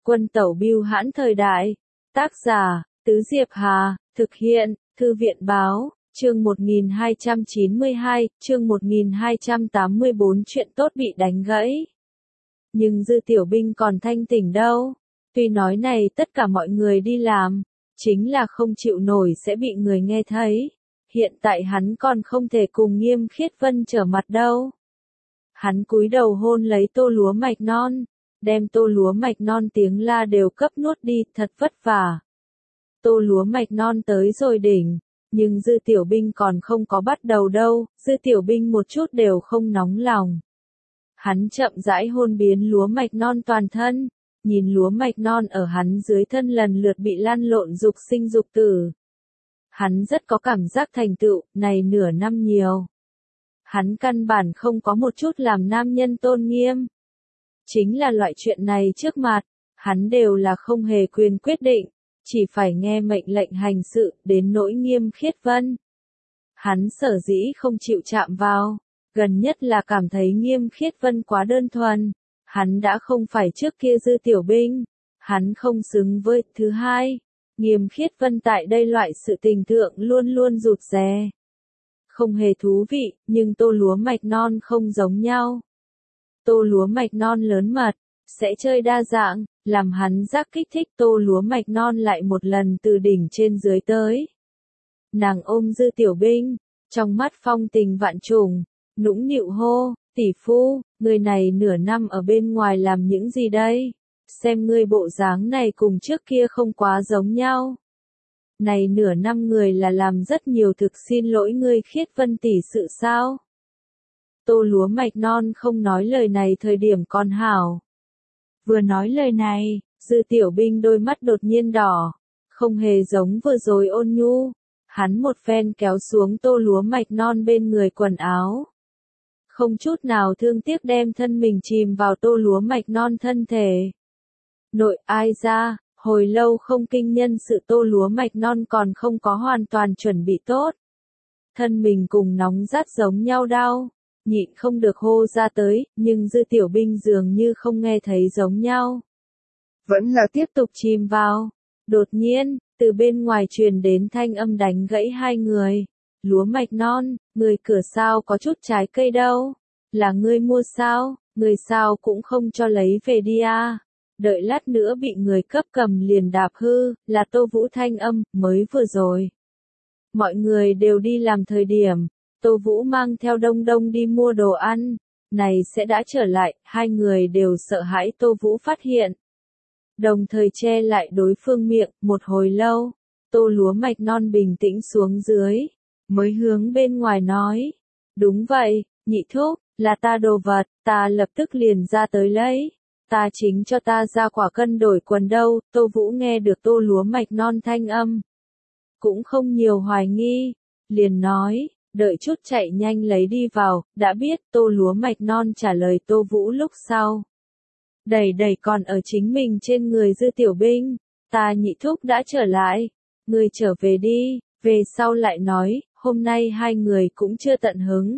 Quân tẩu bưu hãn thời đại. Tác giả, Tứ Diệp Hà, thực hiện, Thư viện báo, chương 1292, chương 1284 chuyện tốt bị đánh gãy. Nhưng Dư Tiểu Binh còn thanh tỉnh đâu. Tuy nói này tất cả mọi người đi làm, chính là không chịu nổi sẽ bị người nghe thấy. Hiện tại hắn còn không thể cùng Nghiêm Khiết Vân trở mặt đâu. Hắn cúi đầu hôn lấy tô lúa mạch non, đem tô lúa mạch non tiếng la đều cấp nuốt đi, thật vất vả. Tô lúa mạch non tới rồi đỉnh, nhưng Dư Tiểu Binh còn không có bắt đầu đâu, Dư Tiểu Binh một chút đều không nóng lòng. Hắn chậm rãi hôn biến lúa mạch non toàn thân, nhìn lúa mạch non ở hắn dưới thân lần lượt bị lăn lộn dục sinh dục tử. Hắn rất có cảm giác thành tựu, này nửa năm nhiều. Hắn căn bản không có một chút làm nam nhân tôn nghiêm. Chính là loại chuyện này trước mặt, hắn đều là không hề quyền quyết định, chỉ phải nghe mệnh lệnh hành sự, đến nỗi Nghiêm Khiết Vân. Hắn sở dĩ không chịu chạm vào, gần nhất là cảm thấy Nghiêm Khiết Vân quá đơn thuần, hắn đã không phải trước kia Dư Tiểu Binh, hắn không xứng với. Thứ hai, Nghiêm Khiết Vân tại đây loại sự tình thượng luôn luôn rụt rè. Không hề thú vị, nhưng tô lúa mạch non không giống nhau. Tô lúa mạch non lớn mật, sẽ chơi đa dạng, làm hắn giác kích thích. Tô lúa mạch non lại một lần từ đỉnh trên dưới tới. Nàng ôm Dư Tiểu Binh, trong mắt phong tình vạn trùng, nũng nịu hô, tỷ phu, người này nửa năm ở bên ngoài làm những gì đây? Xem ngươi bộ dáng này cùng trước kia không quá giống nhau. Này nửa năm người là làm rất nhiều thực xin lỗi ngươi Khiết Vân tỷ sự sao? Tô lúa mạch non không nói lời này thời điểm còn hảo. Vừa nói lời này, Dư Tiểu Binh đôi mắt đột nhiên đỏ, không hề giống vừa rồi ôn nhu. Hắn một phen kéo xuống tô lúa mạch non bên người quần áo. Không chút nào thương tiếc đem thân mình chìm vào tô lúa mạch non thân thể. Nội ai ra, hồi lâu không kinh nhân sự tô lúa mạch non còn không có hoàn toàn chuẩn bị tốt. Thân mình cùng nóng rát giống nhau đau, nhịn không được hô ra tới, nhưng Dư Tiểu Binh dường như không nghe thấy giống nhau. Vẫn là tiếp tục chìm vào. Đột nhiên, từ bên ngoài truyền đến thanh âm đánh gãy hai người. Lúa mạch non, người cửa sao có chút trái cây đâu? Là ngươi mua sao? Người sao cũng không cho lấy về đi à? Đợi lát nữa bị người cấp cầm liền đạp hư, là Tô Vũ thanh âm, mới vừa rồi. Mọi người đều đi làm thời điểm, Tô Vũ mang theo Đông Đông đi mua đồ ăn, này sẽ đã trở lại, hai người đều sợ hãi Tô Vũ phát hiện. Đồng thời che lại đối phương miệng, một hồi lâu, tô lúa mạch non bình tĩnh xuống dưới, mới hướng bên ngoài nói. Đúng vậy, nhị thúc, là ta đồ vật, ta lập tức liền ra tới lấy. Ta chính cho ta ra quả cân đổi quần đâu. Tô Vũ nghe được tô lúa mạch non thanh âm, cũng không nhiều hoài nghi, liền nói, đợi chút chạy nhanh lấy đi vào. Đã biết. Tô lúa mạch non trả lời Tô Vũ lúc sau. Đẩy còn ở chính mình trên người Dư Tiểu Binh, ta nhị thúc đã trở lại, người trở về đi. Về sau lại nói, hôm nay hai người cũng chưa tận hứng.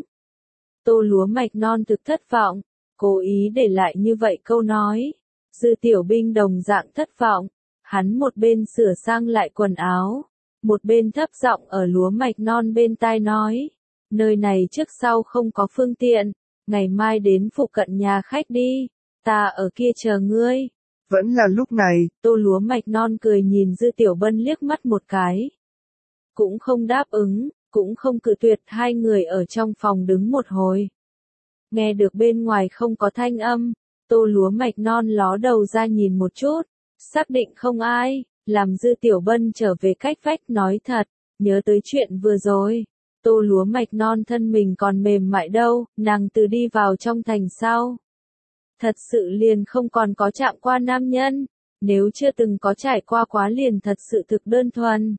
Tô lúa mạch non thực thất vọng, cố ý để lại như vậy câu nói. Dư Tiểu Binh đồng dạng thất vọng, hắn một bên sửa sang lại quần áo, một bên thấp giọng ở lúa mạch non bên tai nói, nơi này trước sau không có phương tiện, ngày mai đến phụ cận nhà khách đi, ta ở kia chờ ngươi. Vẫn là lúc này, tô lúa mạch non cười nhìn Dư Tiểu Bân liếc mắt một cái. Cũng không đáp ứng, cũng không cự tuyệt. Hai người ở trong phòng đứng một hồi. Nghe được bên ngoài không có thanh âm, tô lúa mạch non ló đầu ra nhìn một chút, xác định không ai, làm Dư Tiểu Bân trở về cách vách nói thật, nhớ tới chuyện vừa rồi. Tô lúa mạch non thân mình còn mềm mại đâu, nàng từ đi vào trong thành sau. Thật sự liền không còn có chạm qua nam nhân, nếu chưa từng có trải qua quá liền thật sự thực đơn thuần.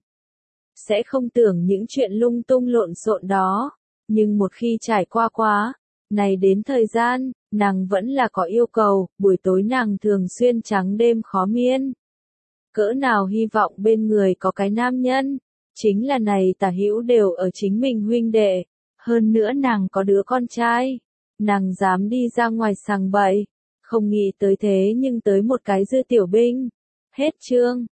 Sẽ không tưởng những chuyện lung tung lộn xộn đó, nhưng một khi trải qua quá, này đến thời gian, nàng vẫn là có yêu cầu, buổi tối nàng thường xuyên trắng đêm khó miên. Cỡ nào hy vọng bên người có cái nam nhân, chính là này tả hữu đều ở chính mình huynh đệ, hơn nữa nàng có đứa con trai, nàng dám đi ra ngoài sằng bậy, Không nghĩ tới thế nhưng tới một cái Dư Tiểu Binh. Hết chương.